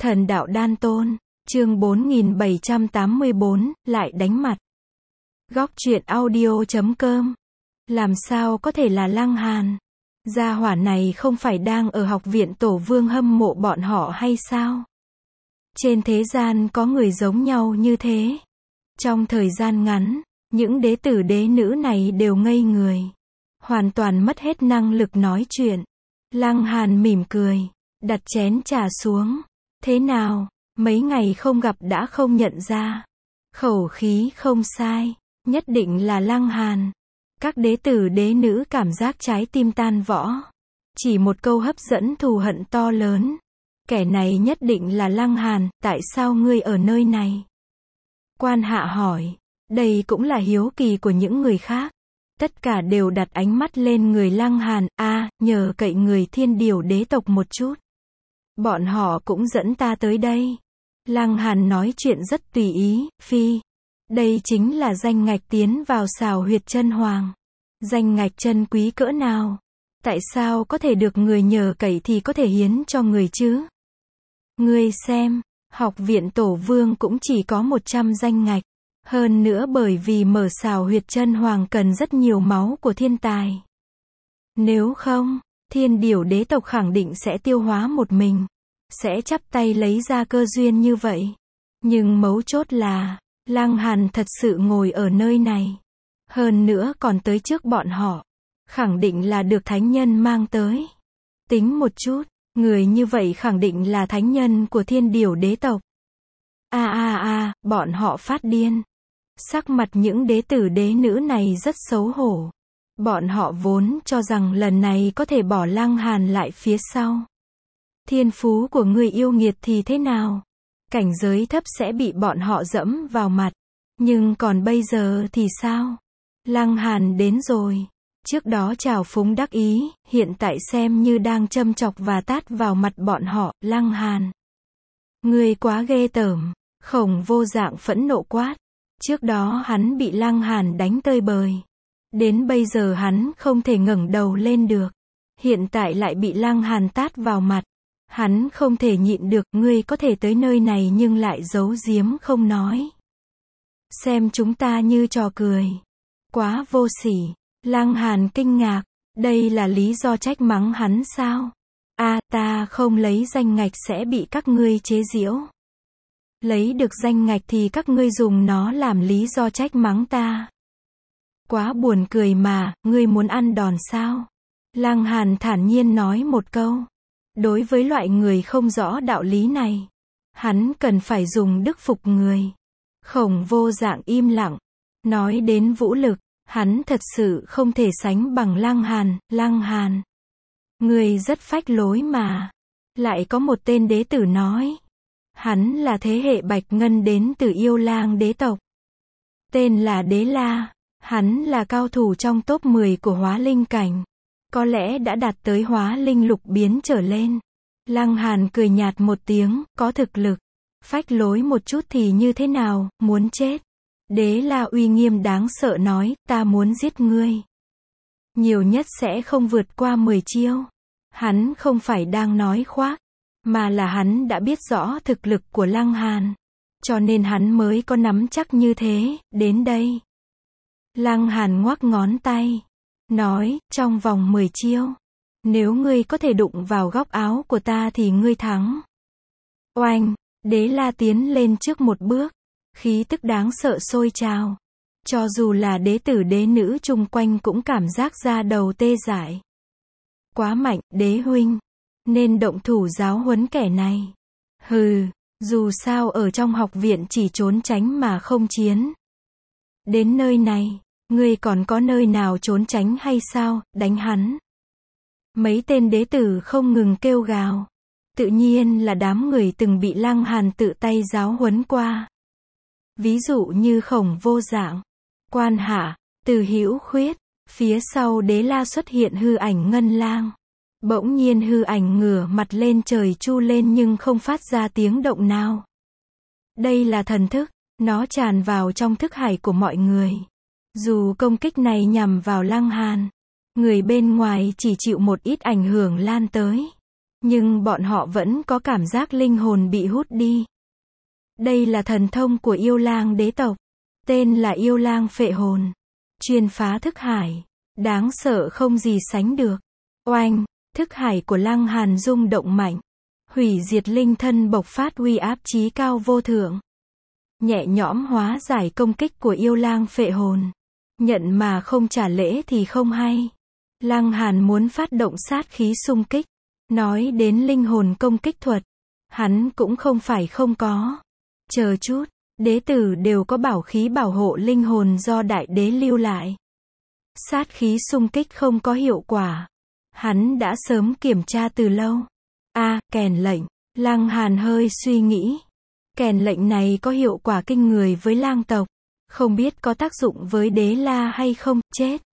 Thần đạo đan tôn, chương 4784, lại đánh mặt. Góc truyện audio.com. Làm sao có thể là Lăng Hàn? Gia hỏa này không phải đang ở học viện Tổ Vương hâm mộ bọn họ hay sao? Trên thế gian có người giống nhau như thế. Trong thời gian ngắn, những đế tử đế nữ này đều ngây người. Hoàn toàn mất hết năng lực nói chuyện. Lăng Hàn mỉm cười, đặt chén trà xuống. Thế nào, mấy ngày không gặp đã không nhận ra. Khẩu khí không sai, nhất định là Lăng Hàn. Các đế tử đế nữ cảm giác trái tim tan vỡ. Chỉ một câu hấp dẫn thù hận to lớn. Kẻ này nhất định là Lăng Hàn, tại sao ngươi ở nơi này? Quan hạ hỏi, đây cũng là hiếu kỳ của những người khác. Tất cả đều đặt ánh mắt lên người Lăng Hàn, nhờ cậy người Thiên Điểu đế tộc một chút. Bọn họ cũng dẫn ta tới đây. Lăng Hàn nói chuyện rất tùy ý, phi. Đây chính là danh ngạch tiến vào Xào Huyệt Chân Hoàng. Danh ngạch chân quý cỡ nào? Tại sao có thể được người nhờ cậy thì có thể hiến cho người chứ? Ngươi xem, học viện Tổ Vương cũng chỉ có 100 danh ngạch. Hơn nữa bởi vì mở Xào Huyệt Chân Hoàng cần rất nhiều máu của thiên tài. Nếu không, Thiên Điểu đế tộc khẳng định sẽ tiêu hóa một mình. Sẽ chắp tay lấy ra cơ duyên như vậy. Nhưng mấu chốt là, Lăng Hàn thật sự ngồi ở nơi này. Hơn nữa còn tới trước bọn họ. Khẳng định là được thánh nhân mang tới. Tính một chút, người như vậy khẳng định là thánh nhân của Thiên Điểu đế tộc. Bọn họ phát điên. Sắc mặt những đế tử đế nữ này rất xấu hổ. Bọn họ vốn cho rằng lần này có thể bỏ Lăng Hàn lại phía sau. Thiên phú của người yêu nghiệt thì thế nào? Cảnh giới thấp sẽ bị bọn họ dẫm vào mặt. Nhưng còn bây giờ thì sao? Lăng Hàn đến rồi. Trước đó trào phúng đắc ý, hiện tại xem như đang châm chọc và tát vào mặt bọn họ. Lăng Hàn, ngươi quá ghê tởm. Khổng Vô Dạng phẫn nộ quát. Trước đó hắn bị Lăng Hàn đánh tơi bời. Đến bây giờ hắn không thể ngẩng đầu lên được. Hiện tại lại bị Lăng Hàn tát vào mặt. Hắn không thể nhịn được, ngươi có thể tới nơi này nhưng lại giấu giếm không nói. Xem chúng ta như trò cười. Quá vô sỉ. Lăng Hàn kinh ngạc, đây là lý do trách mắng hắn sao? Ta không lấy danh ngạch sẽ bị các ngươi chế giễu. Lấy được danh ngạch thì các ngươi dùng nó làm lý do trách mắng ta. Quá buồn cười mà, ngươi muốn ăn đòn sao? Lăng Hàn thản nhiên nói một câu. Đối với loại người không rõ đạo lý này, hắn cần phải dùng đức phục người. Khổng Vô Dạng im lặng. Nói đến vũ lực, hắn thật sự không thể sánh bằng Lăng Hàn. Lăng Hàn, người rất phách lối mà. Lại có một tên đế tử nói. Hắn là thế hệ Bạch Ngân đến từ Yêu Lang đế tộc. Tên là Đế La. Hắn là cao thủ trong top 10 của hóa linh cảnh. Có lẽ đã đạt tới hóa linh lục biến trở lên. Lăng Hàn cười nhạt một tiếng, có thực lực. Phách lối một chút thì như thế nào, muốn chết. Đế La uy nghiêm đáng sợ nói, ta muốn giết ngươi. Nhiều nhất sẽ không vượt qua 10 chiêu. Hắn không phải đang nói khoác, mà là hắn đã biết rõ thực lực của Lăng Hàn. Cho nên hắn mới có nắm chắc như thế, đến đây. Lăng Hàn ngoắc ngón tay. Nói, trong vòng 10 chiêu. Nếu ngươi có thể đụng vào góc áo của ta thì ngươi thắng. Oanh, Đế La tiến lên trước một bước. Khí tức đáng sợ sôi trào. Cho dù là đế tử đế nữ chung quanh cũng cảm giác da đầu tê dại. Quá mạnh, đế huynh. Nên động thủ giáo huấn kẻ này. Hừ, dù sao ở trong học viện chỉ trốn tránh mà không chiến. Đến nơi này, ngươi còn có nơi nào trốn tránh hay sao, đánh hắn. Mấy tên đế tử không ngừng kêu gào. Tự nhiên là đám người từng bị Lăng Hàn tự tay giáo huấn qua. Ví dụ như Khổng Vô Dạng, Quan Hạ, Từ Hữu Khuyết. Phía sau Đế La xuất hiện hư ảnh Ngân Lang. Bỗng nhiên hư ảnh ngửa mặt lên trời chu lên nhưng không phát ra tiếng động nào. Đây là thần thức, nó tràn vào trong thức hải của mọi người. Dù công kích này nhằm vào Lăng Hàn, người bên ngoài chỉ chịu một ít ảnh hưởng lan tới. Nhưng bọn họ vẫn có cảm giác linh hồn bị hút đi. Đây là thần thông của yêu lang đế tộc. Tên là yêu lang phệ hồn. Chuyên phá thức hải. Đáng sợ không gì sánh được. Oanh, thức hải của Lăng Hàn rung động mạnh. Hủy diệt linh thân bộc phát uy áp chí cao vô thượng. Nhẹ nhõm hóa giải công kích của yêu lang phệ hồn. Nhận mà không trả lễ thì không hay. Lăng Hàn muốn phát động sát khí xung kích. Nói đến linh hồn công kích thuật. Hắn cũng không phải không có. Chờ chút, đế tử đều có bảo khí bảo hộ linh hồn do đại đế lưu lại. Sát khí xung kích không có hiệu quả. Hắn đã sớm kiểm tra từ lâu. Kèn lệnh. Lăng Hàn hơi suy nghĩ. Kèn lệnh này có hiệu quả kinh người với lang tộc. Không biết có tác dụng với đế la hay không, chết.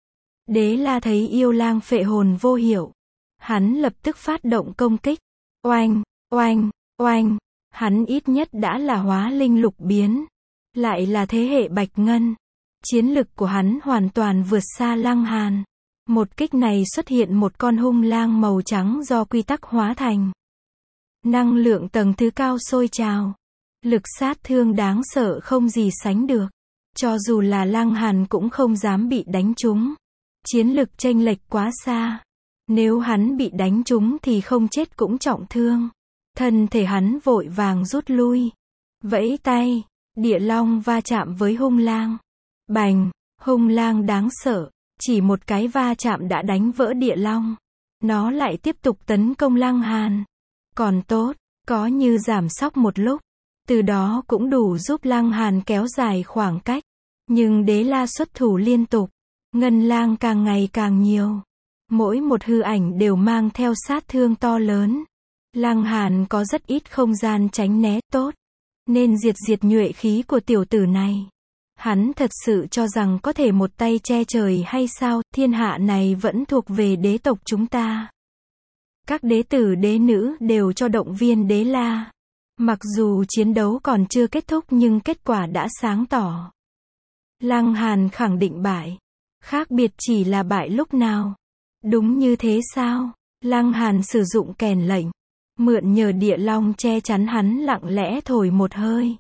Đế la thấy yêu lang phệ hồn vô hiệu. Hắn lập tức phát động công kích. Oanh, oanh, oanh. Hắn ít nhất đã là hóa linh lục biến. Lại là thế hệ bạch ngân. Chiến lực của hắn hoàn toàn vượt xa Lăng Hàn. Một kích này xuất hiện một con hung lang màu trắng do quy tắc hóa thành. Năng lượng tầng thứ cao sôi trào. Lực sát thương đáng sợ không gì sánh được. Cho dù là Lăng Hàn cũng không dám bị đánh trúng. Chiến lực chênh lệch quá xa. Nếu hắn bị đánh trúng thì không chết cũng trọng thương. Thân thể hắn vội vàng rút lui. Vẫy tay, địa long va chạm với hung lang. Bành, hung lang đáng sợ. Chỉ một cái va chạm đã đánh vỡ địa long. Nó lại tiếp tục tấn công Lăng Hàn. Còn tốt, có như giảm sóc một lúc. Từ đó cũng đủ giúp Lăng Hàn kéo dài khoảng cách. Nhưng đế la xuất thủ liên tục. Ngân lang càng ngày càng nhiều. Mỗi một hư ảnh đều mang theo sát thương to lớn. Lăng Hàn có rất ít không gian tránh né, tốt. Nên diệt nhuệ khí của tiểu tử này. Hắn thật sự cho rằng có thể một tay che trời hay sao, thiên hạ này vẫn thuộc về đế tộc chúng ta. Các đế tử đế nữ đều cho động viên đế la. Mặc dù chiến đấu còn chưa kết thúc nhưng kết quả đã sáng tỏ. Lăng Hàn khẳng định bại. Khác biệt chỉ là bại lúc nào. Đúng như thế sao? Lăng Hàn sử dụng kèn lệnh. Mượn nhờ địa long che chắn hắn lặng lẽ thổi một hơi.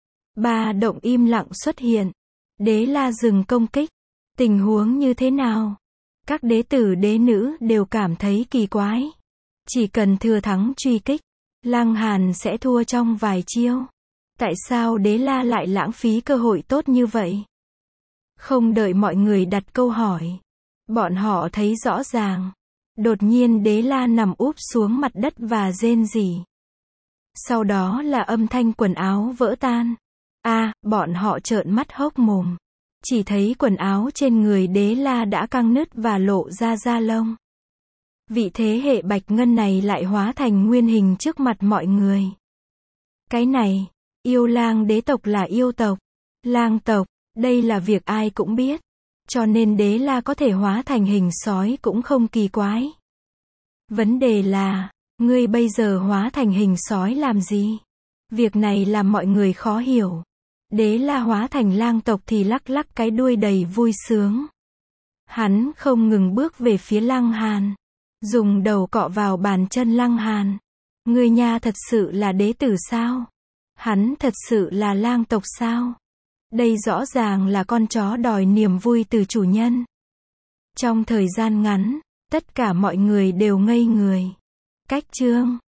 Ba động im lặng xuất hiện. Đế la dừng công kích. Tình huống như thế nào? Các đế tử đế nữ đều cảm thấy kỳ quái. Chỉ cần thừa thắng truy kích, Lăng Hàn sẽ thua trong vài chiêu. Tại sao đế la lại lãng phí cơ hội tốt như vậy? Không đợi mọi người đặt câu hỏi. Bọn họ thấy rõ ràng. Đột nhiên đế la nằm úp xuống mặt đất và rên rỉ. Sau đó là âm thanh quần áo vỡ tan. Bọn họ trợn mắt hốc mồm. Chỉ thấy quần áo trên người đế la đã căng nứt và lộ ra da lông. Vị thế hệ bạch ngân này lại hóa thành nguyên hình trước mặt mọi người. Cái này, yêu lang đế tộc là yêu tộc. Lang tộc, đây là việc ai cũng biết. Cho nên đế la có thể hóa thành hình sói cũng không kỳ quái. Vấn đề là, ngươi bây giờ hóa thành hình sói làm gì? Việc này làm mọi người khó hiểu. Đế la hóa thành lang tộc thì lắc lắc cái đuôi đầy vui sướng. Hắn không ngừng bước về phía Lăng Hàn. Dùng đầu cọ vào bàn chân Lăng Hàn. Ngươi nha thật sự là đế tử sao? Hắn thật sự là lang tộc sao? Đây rõ ràng là con chó đòi niềm vui từ chủ nhân. Trong thời gian ngắn, tất cả mọi người đều ngây người. Cách chương